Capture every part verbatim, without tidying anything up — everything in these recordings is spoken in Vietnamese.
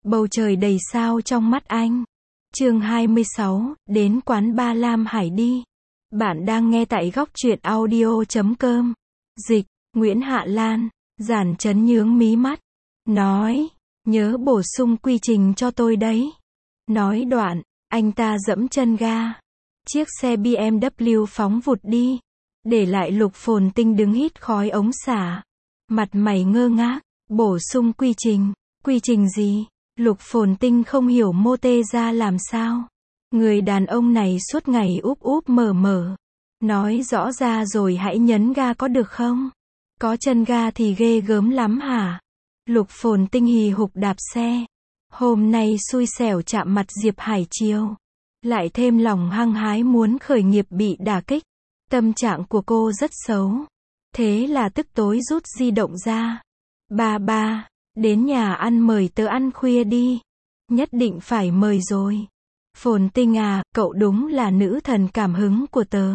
Bầu trời đầy sao trong mắt anh. Chương hai mươi sáu, đến quán ba Lam Hải đi. Bạn đang nghe tại góc truyện audio chấm com. Dịch, Nguyễn Hạ Lan. Giản Chấn nhướng mí mắt. Nói, nhớ bổ sung quy trình cho tôi đấy. Nói đoạn, anh ta giẫm chân ga. Chiếc xe bê em vê phóng vụt đi. Để lại Lục Phồn Tinh đứng hít khói ống xả. Mặt mày ngơ ngác. Bổ sung quy trình. Quy trình gì? Lục Phồn Tinh không hiểu mô tê ra làm sao. Người đàn ông này suốt ngày úp úp mở mở. Nói rõ ra rồi hãy nhấn ga có được không? Có chân ga thì ghê gớm lắm hả? Lục Phồn Tinh hì hục đạp xe. Hôm nay xui xẻo chạm mặt Diệp Hải Triều. Lại thêm lòng hăng hái muốn khởi nghiệp bị đả kích. Tâm trạng của cô rất xấu. Thế là tức tối rút di động ra. Ba ba, đến nhà ăn mời tớ ăn khuya đi. Nhất định phải mời rồi. Phồn Tinh à, cậu đúng là nữ thần cảm hứng của tớ.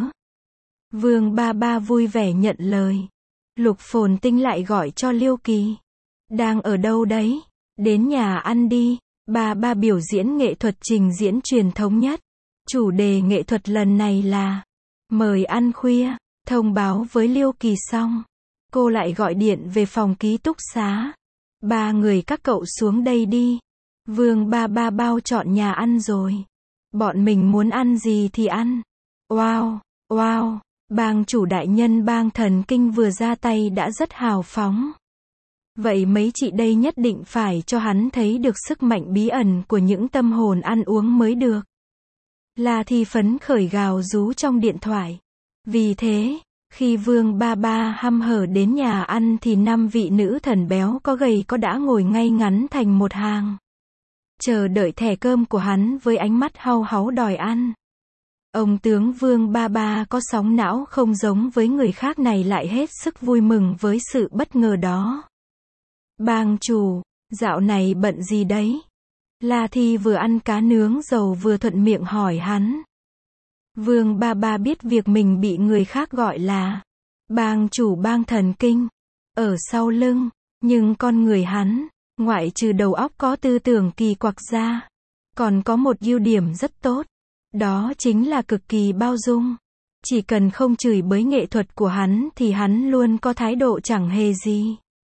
Vương ba ba vui vẻ nhận lời. Lục Phồn Tinh lại gọi cho Liêu Kỳ. Đang ở đâu đấy? Đến nhà ăn đi. Ba ba biểu diễn nghệ thuật trình diễn truyền thống nhất. Chủ đề nghệ thuật lần này là mời ăn khuya. Thông báo với Liêu Kỳ xong, cô lại gọi điện về phòng ký túc xá. Ba người các cậu xuống đây đi. Vương ba ba bao chọn nhà ăn rồi. Bọn mình muốn ăn gì thì ăn. Wow, wow, bang chủ đại nhân bang thần kinh vừa ra tay đã rất hào phóng. Vậy mấy chị đây nhất định phải cho hắn thấy được sức mạnh bí ẩn của những tâm hồn ăn uống mới được. La Thi phấn khởi gào rú trong điện thoại. Vì thế, khi Vương ba ba hăm hở đến nhà ăn thì năm vị nữ thần béo có gầy có đã ngồi ngay ngắn thành một hàng. Chờ đợi thẻ cơm của hắn với ánh mắt hau háu đòi ăn. Ông tướng Vương ba ba có sóng não không giống với người khác này lại hết sức vui mừng với sự bất ngờ đó. Bang chủ, dạo này bận gì đấy? La Thi vừa ăn cá nướng dầu vừa thuận miệng hỏi hắn. Vương ba ba biết việc mình bị người khác gọi là bang chủ bang thần kinh ở sau lưng, nhưng con người hắn, ngoại trừ đầu óc có tư tưởng kỳ quặc ra, còn có một ưu điểm rất tốt, đó chính là cực kỳ bao dung. Chỉ cần không chửi bới nghệ thuật của hắn thì hắn luôn có thái độ chẳng hề gì.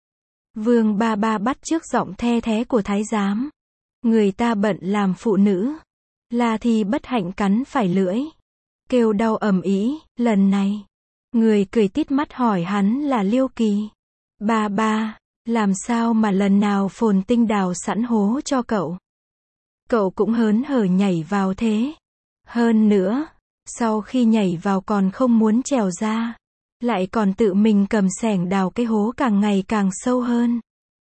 Vương ba ba bắt chước giọng the thé của thái giám. Người ta bận làm phụ nữ. La Thi bất hạnh cắn phải lưỡi. Kêu đau ầm ĩ, lần này. Người cười tít mắt hỏi hắn là Liêu Kỳ. Ba ba, làm sao mà lần nào Phồn Tinh đào sẵn hố cho cậu? Cậu cũng hớn hở nhảy vào thế. Hơn nữa, sau khi nhảy vào còn không muốn trèo ra. Lại còn tự mình cầm xẻng đào cái hố càng ngày càng sâu hơn.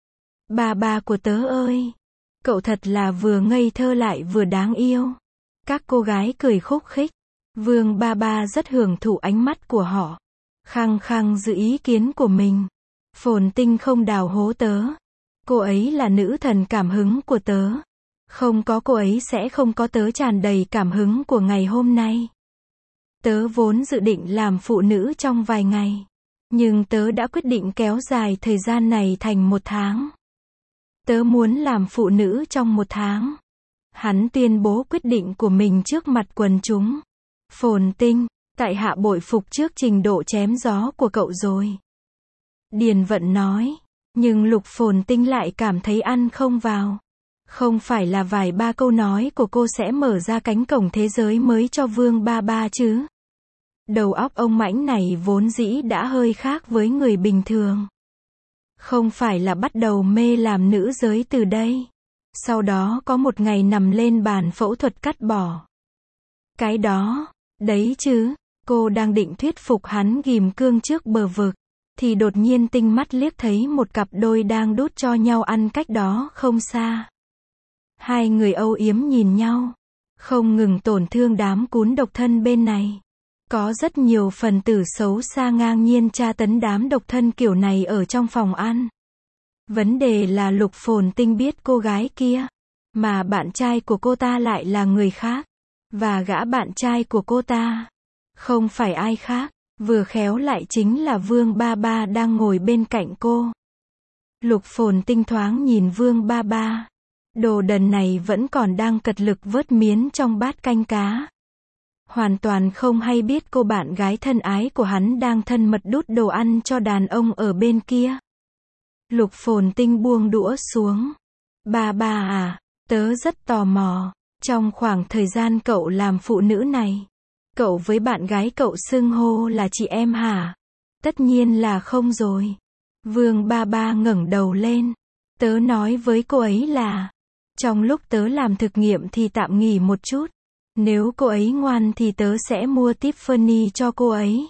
Ba ba của tớ ơi! Cậu thật là vừa ngây thơ lại vừa đáng yêu. Các cô gái cười khúc khích. Vương ba ba rất hưởng thụ ánh mắt của họ. Khăng khăng giữ ý kiến của mình. Phồn Tinh không đào hố tớ. Cô ấy là nữ thần cảm hứng của tớ. Không có cô ấy sẽ không có tớ tràn đầy cảm hứng của ngày hôm nay. Tớ vốn dự định làm phụ nữ trong vài ngày. Nhưng tớ đã quyết định kéo dài thời gian này thành một tháng. Tớ muốn làm phụ nữ trong một tháng. Hắn tuyên bố quyết định của mình trước mặt quần chúng. Phồn Tinh, tại hạ bội phục trước trình độ chém gió của cậu rồi. Điền Vận nói. Nhưng Lục Phồn Tinh lại cảm thấy ăn không vào. Không phải là vài ba câu nói của cô sẽ mở ra cánh cổng thế giới mới cho Vương ba ba chứ. Đầu óc ông mãnh này vốn dĩ đã hơi khác với người bình thường. Không phải là bắt đầu mê làm nữ giới từ đây. Sau đó có một ngày nằm lên bàn phẫu thuật cắt bỏ. Cái đó, đấy chứ, cô đang định thuyết phục hắn ghim cương trước bờ vực. Thì đột nhiên tinh mắt liếc thấy một cặp đôi đang đút cho nhau ăn cách đó không xa. Hai người âu yếm nhìn nhau. Không ngừng tổn thương đám cún độc thân bên này. Có rất nhiều phần tử xấu xa ngang nhiên tra tấn đám độc thân kiểu này ở trong phòng ăn. Vấn đề là Lục Phồn Tinh biết cô gái kia. Mà bạn trai của cô ta lại là người khác. Và gã bạn trai của cô ta không phải ai khác. Vừa khéo lại chính là Vương ba ba đang ngồi bên cạnh cô. Lục Phồn Tinh thoáng nhìn Vương ba ba. Đồ đần này vẫn còn đang cật lực vớt miến trong bát canh cá. Hoàn toàn không hay biết cô bạn gái thân ái của hắn đang thân mật đút đồ ăn cho đàn ông ở bên kia. Lục Phồn Tinh buông đũa xuống. Ba ba à, tớ rất tò mò, trong khoảng thời gian cậu làm phụ nữ này, cậu với bạn gái cậu xưng hô là chị em hả? Tất nhiên là không rồi. Vương ba ba ngẩng đầu lên. Tớ nói với cô ấy là, trong lúc tớ làm thực nghiệm thì tạm nghỉ một chút. Nếu cô ấy ngoan thì tớ sẽ mua Tiffany cho cô ấy.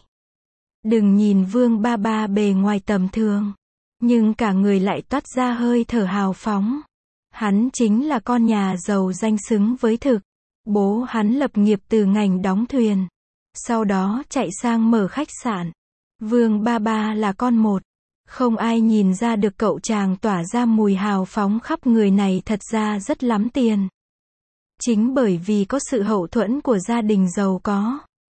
Đừng nhìn Vương ba ba bề ngoài tầm thường, nhưng cả người lại toát ra hơi thở hào phóng. Hắn chính là con nhà giàu danh xứng với thực. Bố hắn lập nghiệp từ ngành đóng thuyền, sau đó chạy sang mở khách sạn. Vương ba ba là con một. Không ai nhìn ra được cậu chàng tỏa ra mùi hào phóng khắp người này thật ra rất lắm tiền. Chính bởi vì có sự hậu thuẫn của gia đình giàu có,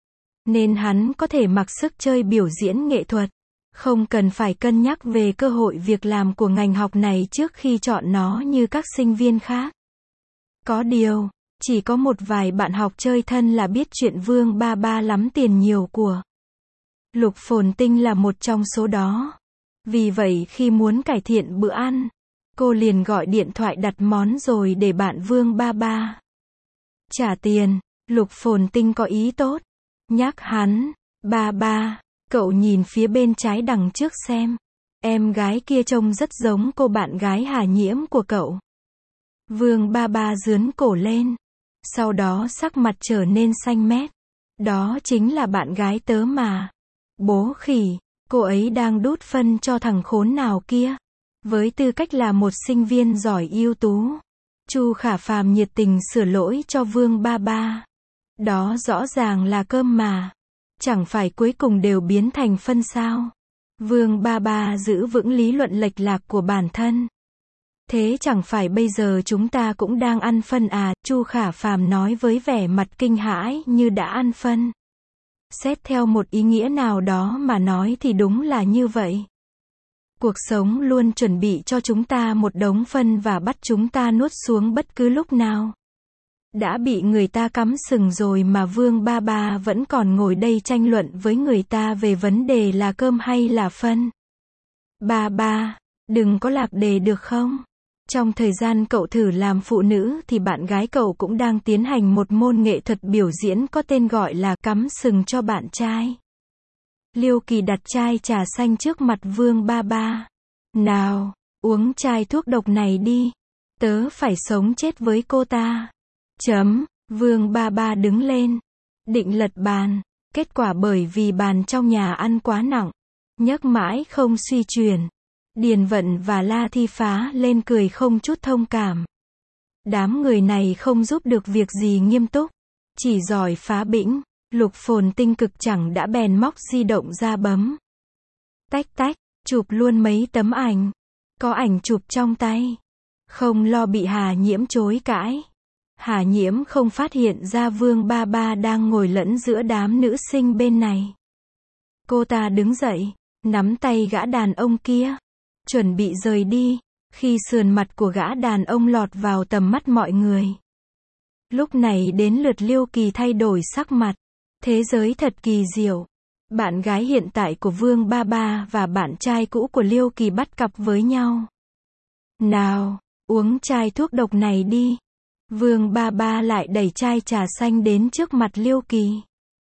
nên hắn có thể mặc sức chơi biểu diễn nghệ thuật, không cần phải cân nhắc về cơ hội việc làm của ngành học này trước khi chọn nó như các sinh viên khác. Có điều, chỉ có một vài bạn học chơi thân là biết chuyện Vương ba ba lắm tiền nhiều của. Lục Phồn Tinh là một trong số đó. Vì vậy khi muốn cải thiện bữa ăn, cô liền gọi điện thoại đặt món rồi để bạn Vương ba ba trả tiền. Lục Phồn Tinh có ý tốt, nhắc hắn, ba ba, cậu nhìn phía bên trái đằng trước xem. Em gái kia trông rất giống cô bạn gái Hà Nhiễm của cậu. Vương ba ba giướn cổ lên, sau đó sắc mặt trở nên xanh mét. Đó chính là bạn gái tớ mà. Bố khỉ, cô ấy đang đút phân cho thằng khốn nào kia. Với tư cách là một sinh viên giỏi ưu tú, Chu Khả Phàm nhiệt tình sửa lỗi cho Vương ba ba. Đó rõ ràng là cơm mà. Chẳng phải cuối cùng đều biến thành phân sao? Vương ba ba giữ vững lý luận lệch lạc của bản thân. Thế chẳng phải bây giờ chúng ta cũng đang ăn phân à? Chu Khả Phàm nói với vẻ mặt kinh hãi như đã ăn phân. Xét theo một ý nghĩa nào đó mà nói thì đúng là như vậy. Cuộc sống luôn chuẩn bị cho chúng ta một đống phân và bắt chúng ta nuốt xuống bất cứ lúc nào. Đã bị người ta cắm sừng rồi mà Vương ba ba vẫn còn ngồi đây tranh luận với người ta về vấn đề là cơm hay là phân. Ba ba, đừng có lạc đề được không? Trong thời gian cậu thử làm phụ nữ thì bạn gái cậu cũng đang tiến hành một môn nghệ thuật biểu diễn có tên gọi là cắm sừng cho bạn trai. Liêu Kỳ đặt chai trà xanh trước mặt Vương ba ba. Nào, uống chai thuốc độc này đi. Tớ phải sống chết với cô ta. Chấm, Vương ba ba đứng lên, định lật bàn. Kết quả bởi vì bàn trong nhà ăn quá nặng, nhấc mãi không suy chuyển. Điền Vận và La Thi phá lên cười không chút thông cảm. Đám người này không giúp được việc gì nghiêm túc, chỉ giỏi phá bĩnh. Lục Phồn Tinh cực chẳng đã bèn móc di động ra bấm. Tách tách, chụp luôn mấy tấm ảnh. Có ảnh chụp trong tay. Không lo bị Hà Nhiễm chối cãi. Hà Nhiễm không phát hiện ra Vương ba ba đang ngồi lẫn giữa đám nữ sinh bên này. Cô ta đứng dậy, nắm tay gã đàn ông kia, chuẩn bị rời đi, khi sườn mặt của gã đàn ông lọt vào tầm mắt mọi người. Lúc này đến lượt Liêu Kỳ thay đổi sắc mặt. Thế giới thật kỳ diệu. Bạn gái hiện tại của Vương ba ba và bạn trai cũ của Liêu Kỳ bắt cặp với nhau. Nào, uống chai thuốc độc này đi. Vương ba ba lại đẩy chai trà xanh đến trước mặt Liêu Kỳ.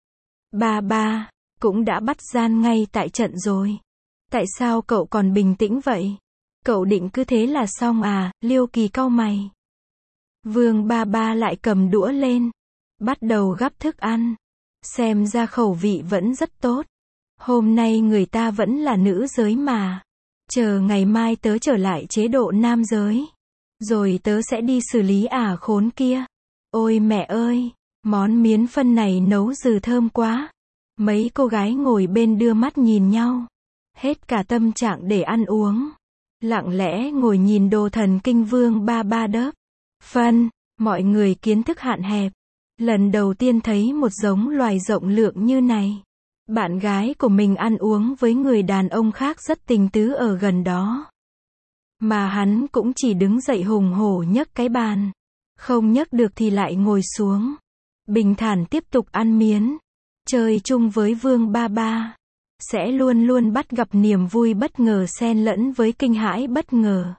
Ba ba, cũng đã bắt gian ngay tại trận rồi. Tại sao cậu còn bình tĩnh vậy? Cậu định cứ thế là xong à? Liêu Kỳ cau mày. Vương ba ba lại cầm đũa lên, bắt đầu gắp thức ăn. Xem ra khẩu vị vẫn rất tốt. Hôm nay người ta vẫn là nữ giới mà. Chờ ngày mai tớ trở lại chế độ nam giới. Rồi tớ sẽ đi xử lý ả khốn kia. Ôi mẹ ơi, món miến phân này nấu dừ thơm quá. Mấy cô gái ngồi bên đưa mắt nhìn nhau. Hết cả tâm trạng để ăn uống. Lặng lẽ ngồi nhìn đồ thần kinh Vương ba ba đớp phân. Mọi người kiến thức hạn hẹp. Lần đầu tiên thấy một giống loài rộng lượng như này. Bạn gái của mình ăn uống với người đàn ông khác rất tình tứ ở gần đó. Mà hắn cũng chỉ đứng dậy hùng hổ nhấc cái bàn. Không nhấc được thì lại ngồi xuống. Bình thản tiếp tục ăn miến. Chơi chung với Vương Ba Ba. Sẽ luôn luôn bắt gặp niềm vui bất ngờ xen lẫn với kinh hãi bất ngờ.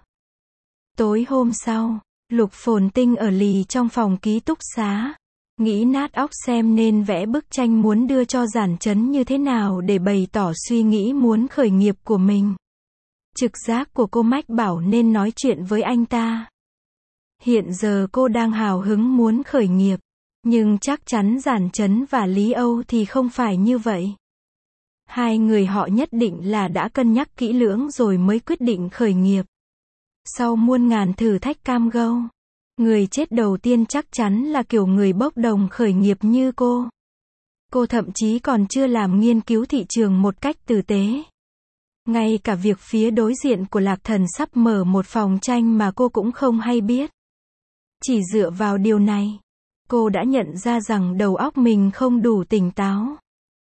Tối hôm sau, Lục Phồn Tinh ở lì trong phòng ký túc xá. Nghĩ nát óc xem nên vẽ bức tranh muốn đưa cho Giản Chấn như thế nào để bày tỏ suy nghĩ muốn khởi nghiệp của mình. Trực giác của cô mách bảo nên nói chuyện với anh ta. Hiện giờ cô đang hào hứng muốn khởi nghiệp. Nhưng chắc chắn Giản Chấn và Lý Âu thì không phải như vậy. Hai người họ nhất định là đã cân nhắc kỹ lưỡng rồi mới quyết định khởi nghiệp. Sau muôn ngàn thử thách cam go, người chết đầu tiên chắc chắn là kiểu người bốc đồng khởi nghiệp như cô. Cô thậm chí còn chưa làm nghiên cứu thị trường một cách tử tế. Ngay cả việc phía đối diện của Lạc Thần sắp mở một phòng tranh mà cô cũng không hay biết. Chỉ dựa vào điều này, cô đã nhận ra rằng đầu óc mình không đủ tỉnh táo.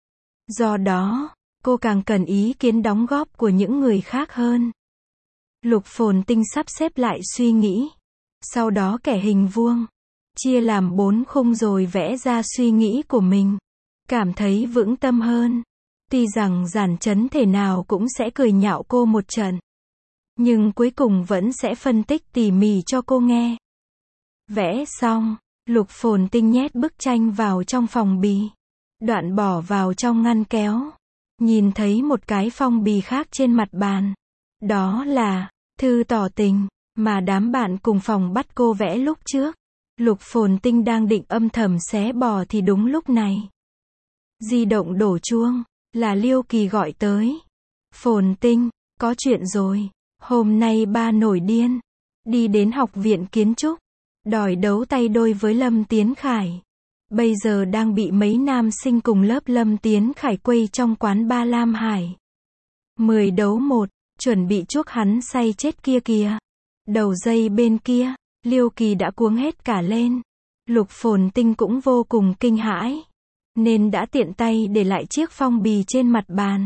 Do đó, cô càng cần ý kiến đóng góp của những người khác hơn. Lục Phồn Tinh sắp xếp lại suy nghĩ. Sau đó kẻ hình vuông. Chia làm bốn khung rồi vẽ ra suy nghĩ của mình. Cảm thấy vững tâm hơn. Tuy rằng Giản Chấn thể nào cũng sẽ cười nhạo cô một trận. Nhưng cuối cùng vẫn sẽ phân tích tỉ mỉ cho cô nghe. Vẽ xong, Lục Phồn Tinh nhét bức tranh vào trong phòng bì. Đoạn bỏ vào trong ngăn kéo. Nhìn thấy một cái phong bì khác trên mặt bàn. Đó là thư tỏ tình mà đám bạn cùng phòng bắt cô vẽ lúc trước. Lục Phồn Tinh đang định âm thầm xé bỏ thì đúng lúc này. Di động đổ chuông, là Liêu Kỳ gọi tới. Phồn Tinh, có chuyện rồi. Hôm nay ba nổi điên. Đi đến học viện kiến trúc. Đòi đấu tay đôi với Lâm Tiến Khải. Bây giờ đang bị mấy nam sinh cùng lớp Lâm Tiến Khải quây trong quán ba Lam Hải. Mười đấu một, chuẩn bị chuốc hắn say chết kia kìa. Đầu dây bên kia, Liêu Kỳ đã cuống hết cả lên. Lục Phồn Tinh cũng vô cùng kinh hãi. Nên đã tiện tay để lại chiếc phong bì trên mặt bàn.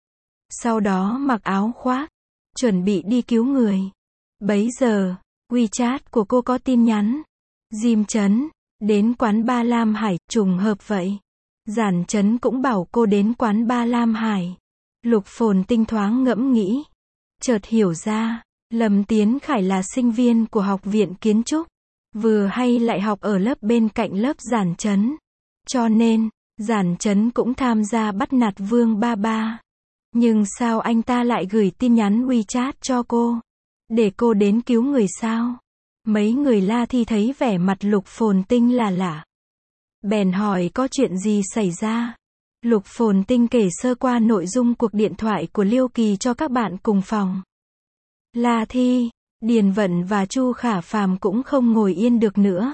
Sau đó mặc áo khoác, chuẩn bị đi cứu người. Bấy giờ, WeChat của cô có tin nhắn. Diêm Chấn, đến quán ba Lam Hải, trùng hợp vậy. Giản Chấn cũng bảo cô đến quán ba Lam Hải. Lục Phồn Tinh thoáng ngẫm nghĩ. Chợt hiểu ra, Lâm Tiến Khải là sinh viên của học viện kiến trúc. Vừa hay lại học ở lớp bên cạnh lớp Giản Chấn. Cho nên, Giản Chấn cũng tham gia bắt nạt Vương Ba Ba. Nhưng sao anh ta lại gửi tin nhắn WeChat cho cô? Để cô đến cứu người sao? Mấy người La Thi thấy vẻ mặt Lục Phồn Tinh là lạ. Bèn hỏi có chuyện gì xảy ra? Lục Phồn Tinh kể sơ qua nội dung cuộc điện thoại của Liêu Kỳ cho các bạn cùng phòng. La Thi, Điền Vận và Chu Khả Phàm cũng không ngồi yên được nữa.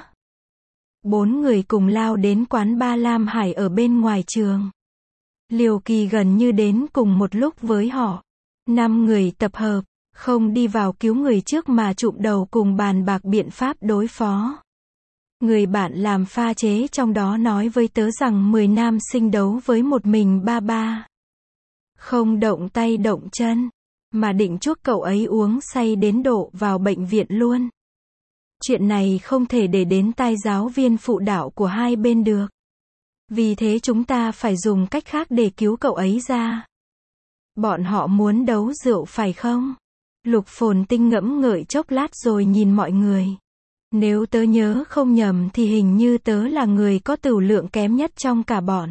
Bốn người cùng lao đến quán ba Lam Hải ở bên ngoài trường. Liêu Kỳ gần như đến cùng một lúc với họ. Năm người tập hợp, không đi vào cứu người trước mà chụm đầu cùng bàn bạc biện pháp đối phó. Người bạn làm pha chế trong đó nói với tớ rằng mười nam sinh đấu với một mình ba ba. Không động tay động chân, mà định chuốc cậu ấy uống say đến độ vào bệnh viện luôn. Chuyện này không thể để đến tai giáo viên phụ đạo của hai bên được. Vì thế chúng ta phải dùng cách khác để cứu cậu ấy ra. Bọn họ muốn đấu rượu phải không? Lục Phồn Tinh ngẫm ngợi chốc lát rồi nhìn mọi người. Nếu tớ nhớ không nhầm thì hình như tớ là người có tửu lượng kém nhất trong cả bọn.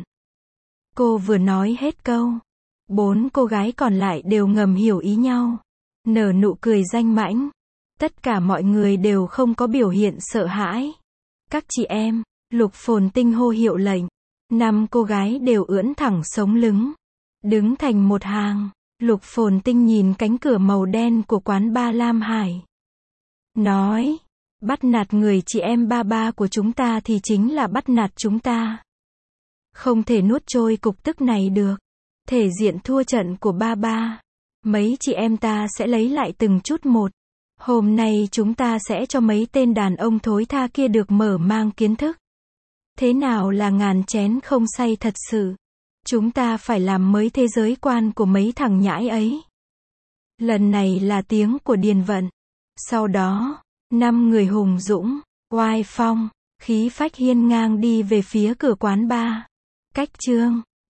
Cô vừa nói hết câu. Bốn cô gái còn lại đều ngầm hiểu ý nhau. Nở nụ cười danh mãnh. Tất cả mọi người đều không có biểu hiện sợ hãi. Các chị em, Lục Phồn Tinh hô hiệu lệnh. Năm cô gái đều ưỡn thẳng sống lưng. Đứng thành một hàng. Lục Phồn Tinh nhìn cánh cửa màu đen của quán ba Lam Hải. Nói, bắt nạt người chị em ba ba của chúng ta thì chính là bắt nạt chúng ta. Không thể nuốt trôi cục tức này được. Thể diện thua trận của ba ba. Mấy chị em ta sẽ lấy lại từng chút một. Hôm nay chúng ta sẽ cho mấy tên đàn ông thối tha kia được mở mang kiến thức. Thế nào là ngàn chén không say thật sự? Chúng ta phải làm mới thế giới quan của mấy thằng nhãi ấy. Lần này là tiếng của Điền Vận. Sau đó, năm người hùng dũng, oai phong, khí phách hiên ngang đi về phía cửa quán bar. Cách Chương